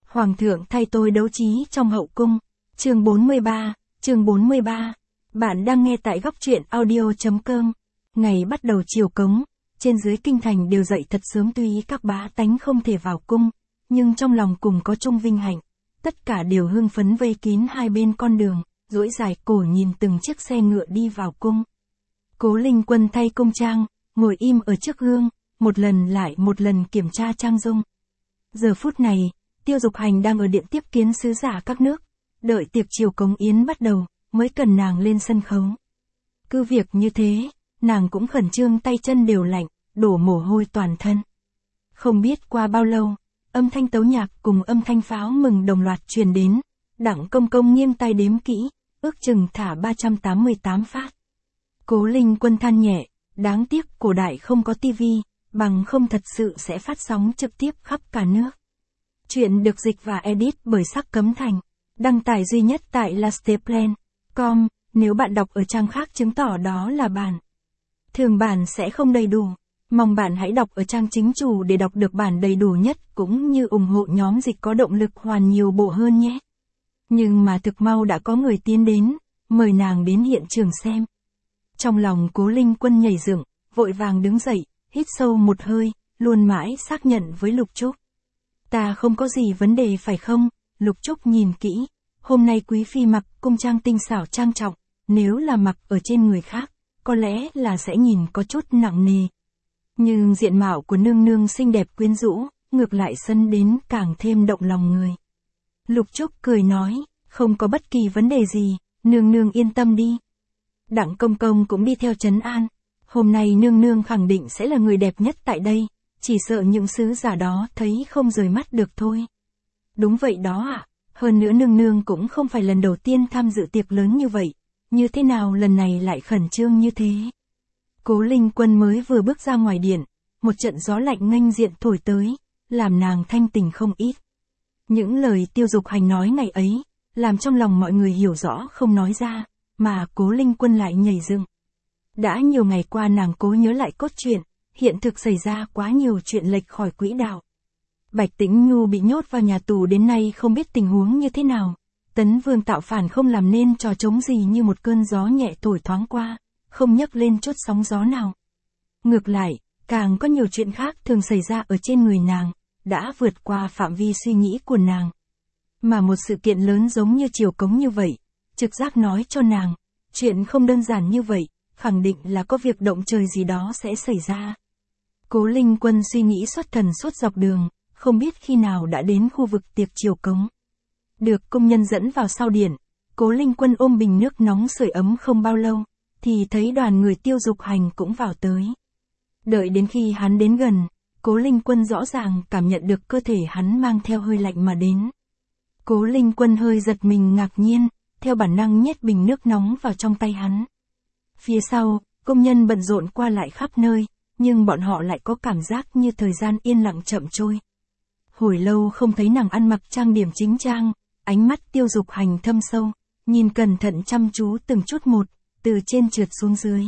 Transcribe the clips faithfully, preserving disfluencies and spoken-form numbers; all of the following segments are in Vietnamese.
Hoàng thượng thay tôi đấu trí trong hậu cung. Chương bốn mươi ba, chương bốn mươi ba. Bạn đang nghe tại góc truyện audio chấm com. Ngày bắt đầu triều cống, trên dưới kinh thành đều dậy thật sớm, tuy các bá tánh không thể vào cung, nhưng trong lòng cùng có chung vinh hạnh. Tất cả đều hưng phấn vây kín hai bên con đường, duỗi dài cổ nhìn từng chiếc xe ngựa đi vào cung. Cố Linh Quân thay cung trang, ngồi im ở trước gương, một lần lại một lần kiểm tra trang dung. Giờ phút này, Tiêu Dục Hành đang ở điện tiếp kiến sứ giả các nước, đợi tiệc triều cống yến bắt đầu, mới cần nàng lên sân khấu. Cứ việc như thế, nàng cũng khẩn trương, tay chân đều lạnh, đổ mồ hôi toàn thân. Không biết qua bao lâu, âm thanh tấu nhạc cùng âm thanh pháo mừng đồng loạt truyền đến, Đặng Công Công nghiêng tay đếm kỹ, ước chừng thả ba trăm tám mươi tám phát. Cố Linh Quân than nhẹ, đáng tiếc cổ đại không có tivi, bằng không thật sự sẽ phát sóng trực tiếp khắp cả nước. Chuyện được dịch và edit bởi Sắc Cấm Thành, đăng tải duy nhất tại lasteplan chấm com, nếu bạn đọc ở trang khác chứng tỏ đó là bản thường bản sẽ không đầy đủ. Mong bạn hãy đọc ở trang chính chủ để đọc được bản đầy đủ nhất, cũng như ủng hộ nhóm dịch có động lực hoàn nhiều bộ hơn nhé. Nhưng mà thực mau đã có người tiến đến, mời nàng đến hiện trường xem. Trong lòng Cố Linh Quân nhảy dựng, vội vàng đứng dậy, hít sâu một hơi, luôn mãi xác nhận với Lục Trúc. Ta không có gì vấn đề phải không? Lục Trúc nhìn kỹ, hôm nay quý phi mặc cung trang tinh xảo trang trọng, nếu là mặc ở trên người khác, có lẽ là sẽ nhìn có chút nặng nề. Nhưng diện mạo của nương nương xinh đẹp quyến rũ, ngược lại sân đến càng thêm động lòng người. Lục Trúc cười nói, không có bất kỳ vấn đề gì, nương nương yên tâm đi. Đặng Công Công cũng đi theo trấn an, hôm nay nương nương khẳng định sẽ là người đẹp nhất tại đây, chỉ sợ những sứ giả đó thấy không rời mắt được thôi. Đúng vậy đó ạ, à? Hơn nữa nương nương cũng không phải lần đầu tiên tham dự tiệc lớn như vậy, như thế nào lần này lại khẩn trương như thế. Cố Linh Quân mới vừa bước ra ngoài điện, một trận gió lạnh nghênh diện thổi tới, làm nàng thanh tỉnh không ít. Những lời Tiêu Dục Hành nói ngày ấy, làm trong lòng mọi người hiểu rõ không nói ra, mà Cố Linh Quân lại nhảy dựng. Đã nhiều ngày qua nàng cố nhớ lại cốt truyện, hiện thực xảy ra quá nhiều chuyện lệch khỏi quỹ đạo. Bạch Tĩnh Nhu bị nhốt vào nhà tù đến nay không biết tình huống như thế nào. Tấn Vương tạo phản không làm nên trò trống gì, như một cơn gió nhẹ thổi thoáng qua, không nhấc lên chút sóng gió nào. Ngược lại, càng có nhiều chuyện khác thường xảy ra ở trên người nàng, đã vượt qua phạm vi suy nghĩ của nàng. Mà một sự kiện lớn giống như triều cống như vậy, trực giác nói cho nàng, chuyện không đơn giản như vậy, khẳng định là có việc động trời gì đó sẽ xảy ra. Cố Linh Quân suy nghĩ xuất thần suốt dọc đường, không biết khi nào đã đến khu vực tiệc triều cống. Được công nhân dẫn vào sau điện, Cố Linh Quân ôm bình nước nóng sưởi ấm không bao lâu, thì thấy đoàn người Tiêu Dục Hành cũng vào tới. Đợi đến khi hắn đến gần, Cố Linh Quân rõ ràng cảm nhận được cơ thể hắn mang theo hơi lạnh mà đến. Cố Linh Quân hơi giật mình ngạc nhiên, theo bản năng nhét bình nước nóng vào trong tay hắn. Phía sau, công nhân bận rộn qua lại khắp nơi, nhưng bọn họ lại có cảm giác như thời gian yên lặng chậm trôi. Hồi lâu không thấy nàng ăn mặc trang điểm chính trang, ánh mắt Tiêu Dục Hành thâm sâu, nhìn cẩn thận chăm chú từng chút một, từ trên trượt xuống dưới.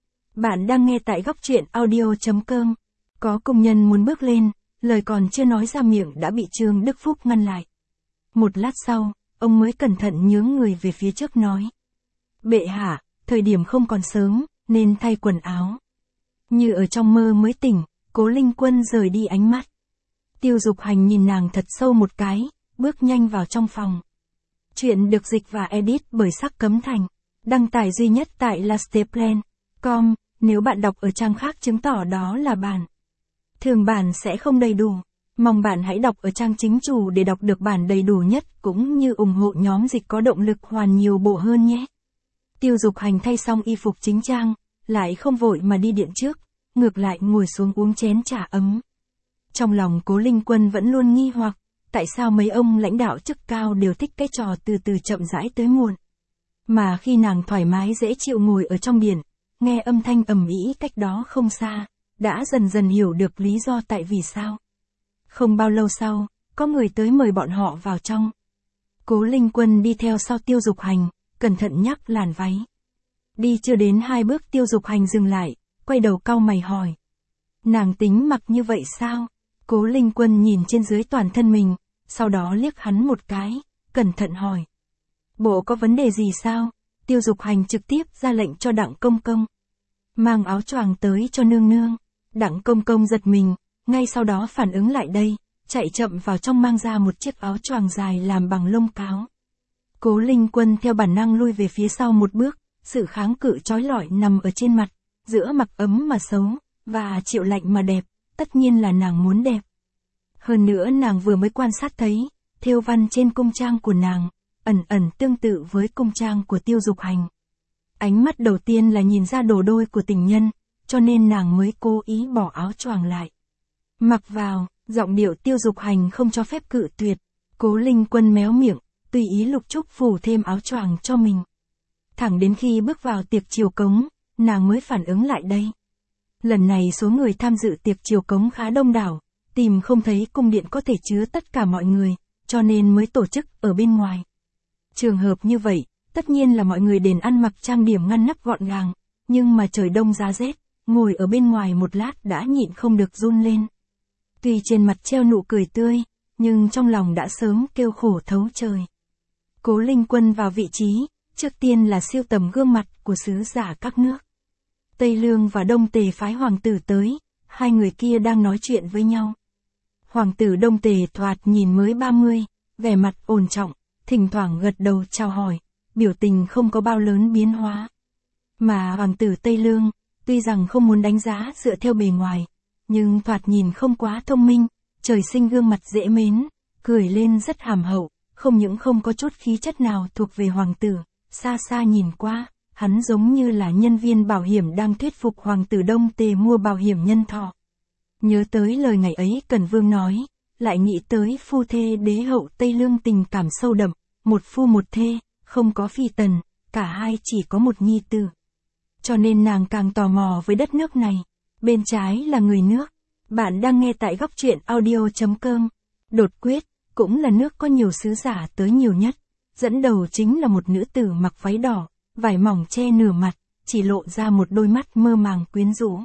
Bạn đang nghe tại góc truyện audio chấm com. Có công nhân muốn bước lên, lời còn chưa nói ra miệng đã bị Trương Đức Phúc ngăn lại. Một lát sau, ông mới cẩn thận nhướng người về phía trước nói. Bệ hạ, thời điểm không còn sớm, nên thay quần áo. Như ở trong mơ mới tỉnh, Cố Linh Quân rời đi ánh mắt. Tiêu Dục Hành nhìn nàng thật sâu một cái, bước nhanh vào trong phòng. Chuyện được dịch và edit bởi Sắc Cấm Thành, đăng tải duy nhất tại lasteplan chấm com, nếu bạn đọc ở trang khác chứng tỏ đó là bản thường bản sẽ không đầy đủ. Mong bạn hãy đọc ở trang chính chủ để đọc được bản đầy đủ nhất, cũng như ủng hộ nhóm dịch có động lực hoàn nhiều bộ hơn nhé. Tiêu Dục Hành thay xong y phục chính trang, lại không vội mà đi điện trước, ngược lại ngồi xuống uống chén trà ấm. Trong lòng Cố Linh Quân vẫn luôn nghi hoặc, tại sao mấy ông lãnh đạo chức cao đều thích cái trò từ từ chậm rãi tới muộn. Mà khi nàng thoải mái dễ chịu ngồi ở trong điện, nghe âm thanh ầm ĩ cách đó không xa, đã dần dần hiểu được lý do tại vì sao. Không bao lâu sau, có người tới mời bọn họ vào trong. Cố Linh Quân đi theo sau Tiêu Dục Hành, cẩn thận nhắc làn váy. Đi chưa đến hai bước Tiêu Dục Hành dừng lại, quay đầu cau mày hỏi. Nàng tính mặc như vậy sao? Cố Linh Quân nhìn trên dưới toàn thân mình, sau đó liếc hắn một cái, cẩn thận hỏi. Bộ có vấn đề gì sao? Tiêu Dục Hành trực tiếp ra lệnh cho Đặng Công Công. Mang áo choàng tới cho nương nương. Đặng Công Công giật mình, ngay sau đó phản ứng lại đây, chạy chậm vào trong mang ra một chiếc áo choàng dài làm bằng lông cáo. Cố Linh Quân theo bản năng lui về phía sau một bước, sự kháng cự trói lọi nằm ở trên mặt, giữa mặc ấm mà xấu, và chịu lạnh mà đẹp, tất nhiên là nàng muốn đẹp. Hơn nữa nàng vừa mới quan sát thấy, thêu văn trên cung trang của nàng, ẩn ẩn tương tự với cung trang của Tiêu Dục Hành. Ánh mắt đầu tiên là nhìn ra đồ đôi của tình nhân, cho nên nàng mới cố ý bỏ áo choàng lại. Mặc vào, giọng điệu Tiêu Dục Hành không cho phép cự tuyệt, Cố Linh Quân méo miệng, tùy ý lục trúc phủ thêm áo choàng cho mình. Thẳng đến khi bước vào tiệc chiều cống, nàng mới phản ứng lại đây. Lần này số người tham dự tiệc chiều cống khá đông đảo, tìm không thấy cung điện có thể chứa tất cả mọi người, cho nên mới tổ chức ở bên ngoài. Trường hợp như vậy, tất nhiên là mọi người đền ăn mặc trang điểm ngăn nắp gọn gàng, nhưng mà trời đông giá rét, ngồi ở bên ngoài một lát đã nhịn không được run lên. Tuy trên mặt treo nụ cười tươi, nhưng trong lòng đã sớm kêu khổ thấu trời. Cố Linh Quân vào vị trí, trước tiên là siêu tầm gương mặt của sứ giả các nước. Tây Lương và Đông Tề phái hoàng tử tới, hai người kia đang nói chuyện với nhau. Hoàng tử Đông Tề thoạt nhìn mới ba mươi, vẻ mặt ổn trọng, thỉnh thoảng gật đầu chào hỏi, biểu tình không có bao lớn biến hóa. Mà hoàng tử Tây Lương, tuy rằng không muốn đánh giá dựa theo bề ngoài, nhưng thoạt nhìn không quá thông minh, trời sinh gương mặt dễ mến, cười lên rất hàm hậu, không những không có chút khí chất nào thuộc về hoàng tử, xa xa nhìn qua, hắn giống như là nhân viên bảo hiểm đang thuyết phục hoàng tử Đông Tề mua bảo hiểm nhân thọ. Nhớ tới lời ngày ấy Cẩn Vương nói, lại nghĩ tới phu thê đế hậu Tây Lương tình cảm sâu đậm, một phu một thê, không có phi tần, cả hai chỉ có một nhi tử. Cho nên nàng càng tò mò với đất nước này, bên trái là người nước. Bạn đang nghe tại góc truyện audio chấm com. Đột quyết, cũng là nước có nhiều sứ giả tới nhiều nhất. Dẫn đầu chính là một nữ tử mặc váy đỏ, vải mỏng che nửa mặt, chỉ lộ ra một đôi mắt mơ màng quyến rũ.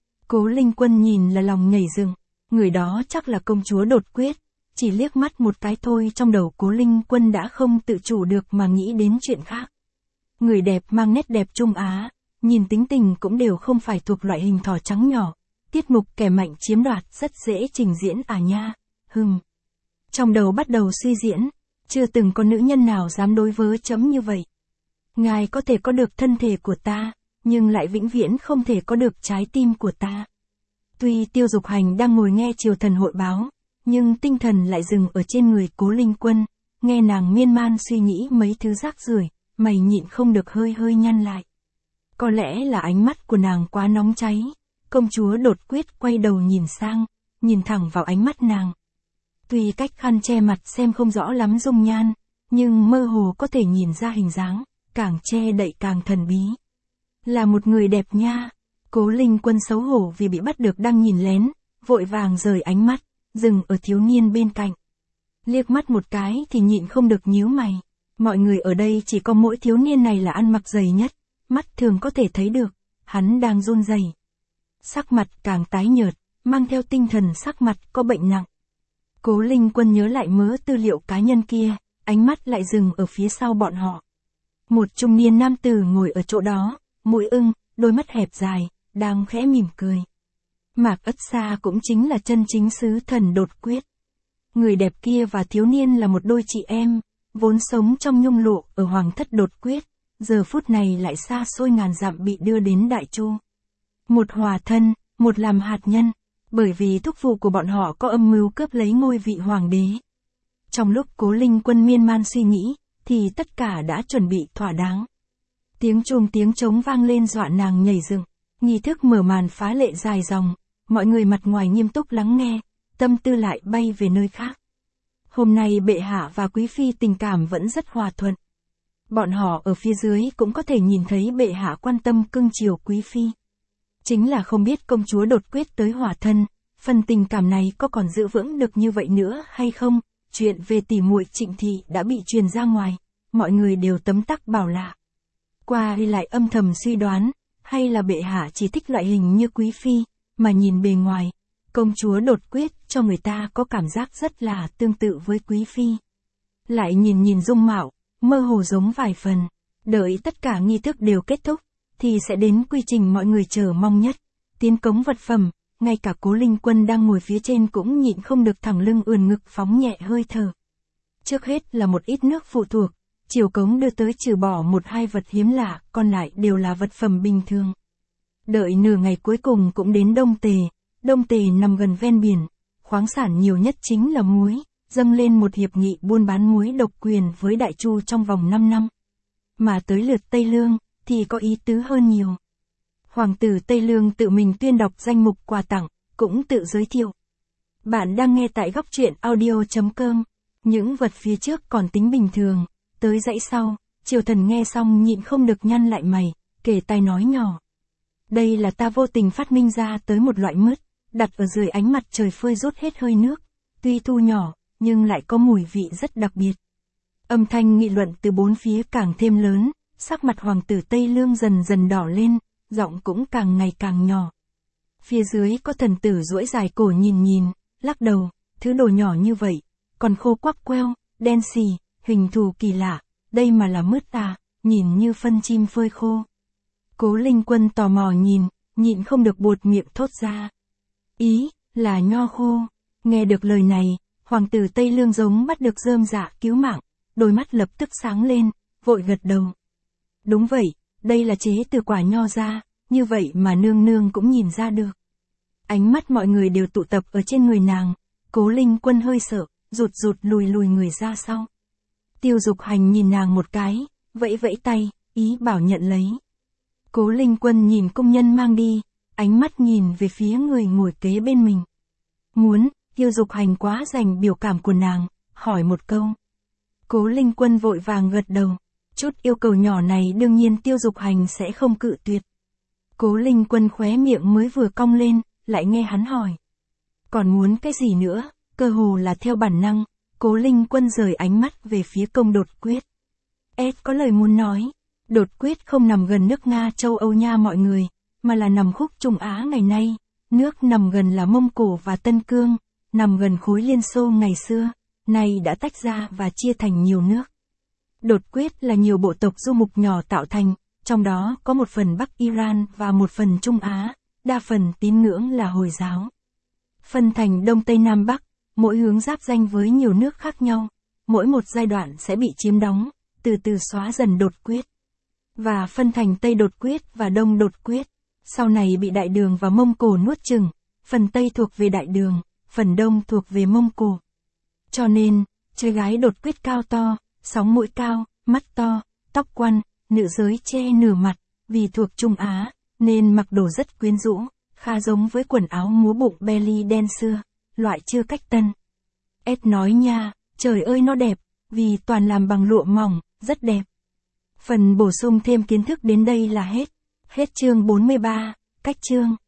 Cố Linh Quân nhìn là lòng nhảy dựng, người đó chắc là công chúa Đột quyết. Chỉ liếc mắt một cái thôi trong đầu Cố Linh Quân đã không tự chủ được mà nghĩ đến chuyện khác. Người đẹp mang nét đẹp Trung Á, nhìn tính tình cũng đều không phải thuộc loại hình thỏ trắng nhỏ. Tiết mục kẻ mạnh chiếm đoạt rất dễ trình diễn à nha, hừm. Trong đầu bắt đầu suy diễn, chưa từng có nữ nhân nào dám đối với chấm như vậy. Ngài có thể có được thân thể của ta, nhưng lại vĩnh viễn không thể có được trái tim của ta. Tuy Tiêu Dục Hành đang ngồi nghe triều thần hội báo, nhưng tinh thần lại dừng ở trên người Cố Linh Quân, nghe nàng miên man suy nghĩ mấy thứ rác rưởi, mày nhịn không được hơi hơi nhăn lại. Có lẽ là ánh mắt của nàng quá nóng cháy. Công chúa Đột quyết quay đầu nhìn sang, nhìn thẳng vào ánh mắt nàng. Tuy cách khăn che mặt xem không rõ lắm dung nhan, nhưng mơ hồ có thể nhìn ra hình dáng, càng che đậy càng thần bí. Là một người đẹp nha. Cố Linh Quân xấu hổ vì bị bắt được đang nhìn lén, vội vàng rời ánh mắt, dừng ở thiếu niên bên cạnh. Liếc mắt một cái thì nhịn không được nhíu mày. Mọi người ở đây chỉ có mỗi thiếu niên này là ăn mặc dày nhất, mắt thường có thể thấy được, hắn đang run rẩy. Sắc mặt càng tái nhợt, mang theo tinh thần sắc mặt có bệnh nặng. Cố Linh Quân nhớ lại mớ tư liệu cá nhân kia, ánh mắt lại dừng ở phía sau bọn họ. Một trung niên nam tử ngồi ở chỗ đó, mũi ưng, đôi mắt hẹp dài, đang khẽ mỉm cười. Mạc Ất Sa cũng chính là chân chính sứ thần Đột quyết. Người đẹp kia và thiếu niên là một đôi chị em, vốn sống trong nhung lụa ở hoàng thất Đột quyết, giờ phút này lại xa xôi ngàn dặm bị đưa đến Đại Chu. Một hòa thân, một làm hạt nhân, bởi vì thúc phụ của bọn họ có âm mưu cướp lấy ngôi vị hoàng đế. Trong lúc Cố Linh Quân miên man suy nghĩ, thì tất cả đã chuẩn bị thỏa đáng. Tiếng chuông tiếng trống vang lên dọa nàng nhảy dựng, nghi thức mở màn phá lệ dài dòng, mọi người mặt ngoài nghiêm túc lắng nghe, tâm tư lại bay về nơi khác. Hôm nay bệ hạ và quý phi tình cảm vẫn rất hòa thuận. Bọn họ ở phía dưới cũng có thể nhìn thấy bệ hạ quan tâm cưng chiều quý phi. Chính là không biết công chúa Đột quyết tới hòa thân, phần tình cảm này có còn giữ vững được như vậy nữa hay không? Chuyện về tỉ muội Trịnh thị đã bị truyền ra ngoài, mọi người đều tấm tắc bảo lạ. Qua đi lại âm thầm suy đoán, hay là bệ hạ chỉ thích loại hình như quý phi, mà nhìn bề ngoài, Công chúa đột quyết cho người ta có cảm giác rất là tương tự với quý phi. Lại nhìn nhìn dung mạo, mơ hồ giống vài phần. Đợi tất cả nghi thức đều kết thúc, thì sẽ đến quy trình mọi người chờ mong nhất. Tiến cống vật phẩm, ngay cả Cố Linh Quân đang ngồi phía trên cũng nhịn không được thẳng lưng ườn ngực phóng nhẹ hơi thở. Trước hết là một ít nước phụ thuộc, triều cống đưa tới trừ bỏ một hai vật hiếm lạ, còn lại đều là vật phẩm bình thường. Đợi nửa ngày cuối cùng cũng đến Đông Tề. Đông Tề nằm gần ven biển, khoáng sản nhiều nhất chính là muối, dâng lên một hiệp nghị buôn bán muối độc quyền với Đại Chu trong vòng năm năm. Mà tới lượt Tây Lương, thì có ý tứ hơn nhiều. Hoàng tử Tây Lương tự mình tuyên đọc danh mục quà tặng, cũng tự giới thiệu. Bạn đang nghe tại góc truyện audio chấm com. Những vật phía trước còn tính bình thường, tới dãy sau, Triều Thần nghe xong nhịn không được nhăn lại mày, kể tai nói nhỏ. Đây là ta vô tình phát minh ra tới một loại mứt, đặt ở dưới ánh mặt trời phơi rút hết hơi nước, tuy thu nhỏ, nhưng lại có mùi vị rất đặc biệt. Âm thanh nghị luận từ bốn phía càng thêm lớn, sắc mặt hoàng tử Tây Lương dần dần đỏ lên, giọng cũng càng ngày càng nhỏ. Phía dưới có thần tử duỗi dài cổ nhìn nhìn, lắc đầu, thứ đồ nhỏ như vậy, còn khô quắc queo, đen xì, hình thù kỳ lạ, đây mà là mứt à, nhìn như phân chim phơi khô. Cố Linh Quân tò mò nhìn, nhịn không được buột miệng thốt ra. Ý, là nho khô. Nghe được lời này, hoàng tử Tây Lương giống bắt được rơm rạ cứu mạng, đôi mắt lập tức sáng lên, vội gật đầu. Đúng vậy, đây là chế từ quả nho ra, như vậy mà nương nương cũng nhìn ra được. Ánh mắt mọi người đều tụ tập ở trên người nàng, Cố Linh Quân hơi sợ, rụt rụt lùi lùi người ra sau. Tiêu Dục Hành nhìn nàng một cái, vẫy vẫy tay, ý bảo nhận lấy. Cố Linh Quân nhìn công nhân mang đi, ánh mắt nhìn về phía người ngồi kế bên mình. Muốn, Tiêu Dục Hành quá dành biểu cảm của nàng, hỏi một câu. Cố Linh Quân vội vàng gật đầu, chút yêu cầu nhỏ này đương nhiên Tiêu Dục Hành sẽ không cự tuyệt. Cố Linh Quân khóe miệng mới vừa cong lên, lại nghe hắn hỏi. Còn muốn cái gì nữa, cơ hồ là theo bản năng, Cố Linh Quân rời ánh mắt về phía công đột quyết. Ed có lời muốn nói, đột quyết không nằm gần nước Nga châu Âu nha mọi người, mà là nằm khúc Trung Á ngày nay, nước nằm gần là Mông Cổ và Tân Cương, nằm gần khối Liên Xô ngày xưa, nay đã tách ra và chia thành nhiều nước. Đột quyết là nhiều bộ tộc du mục nhỏ tạo thành, trong đó có một phần Bắc Iran và một phần Trung Á, đa phần tín ngưỡng là Hồi giáo. Phân thành Đông Tây Nam Bắc, mỗi hướng giáp ranh với nhiều nước khác nhau, mỗi một giai đoạn sẽ bị chiếm đóng, từ từ xóa dần đột quyết. Và phân thành Tây đột quyết và Đông đột quyết, sau này bị Đại Đường và Mông Cổ nuốt chửng, phần Tây thuộc về Đại Đường, phần Đông thuộc về Mông Cổ. Cho nên, trai gái đột quyết cao to, sóng mũi cao, mắt to, tóc quăn, nữ giới che nửa mặt, vì thuộc Trung Á, nên mặc đồ rất quyến rũ, khá giống với quần áo múa bụng belly đen xưa, loại chưa cách tân. Ed nói nha, trời ơi nó đẹp, vì toàn làm bằng lụa mỏng, rất đẹp. Phần bổ sung thêm kiến thức đến đây là hết. Hết chương bốn mươi ba, cách chương.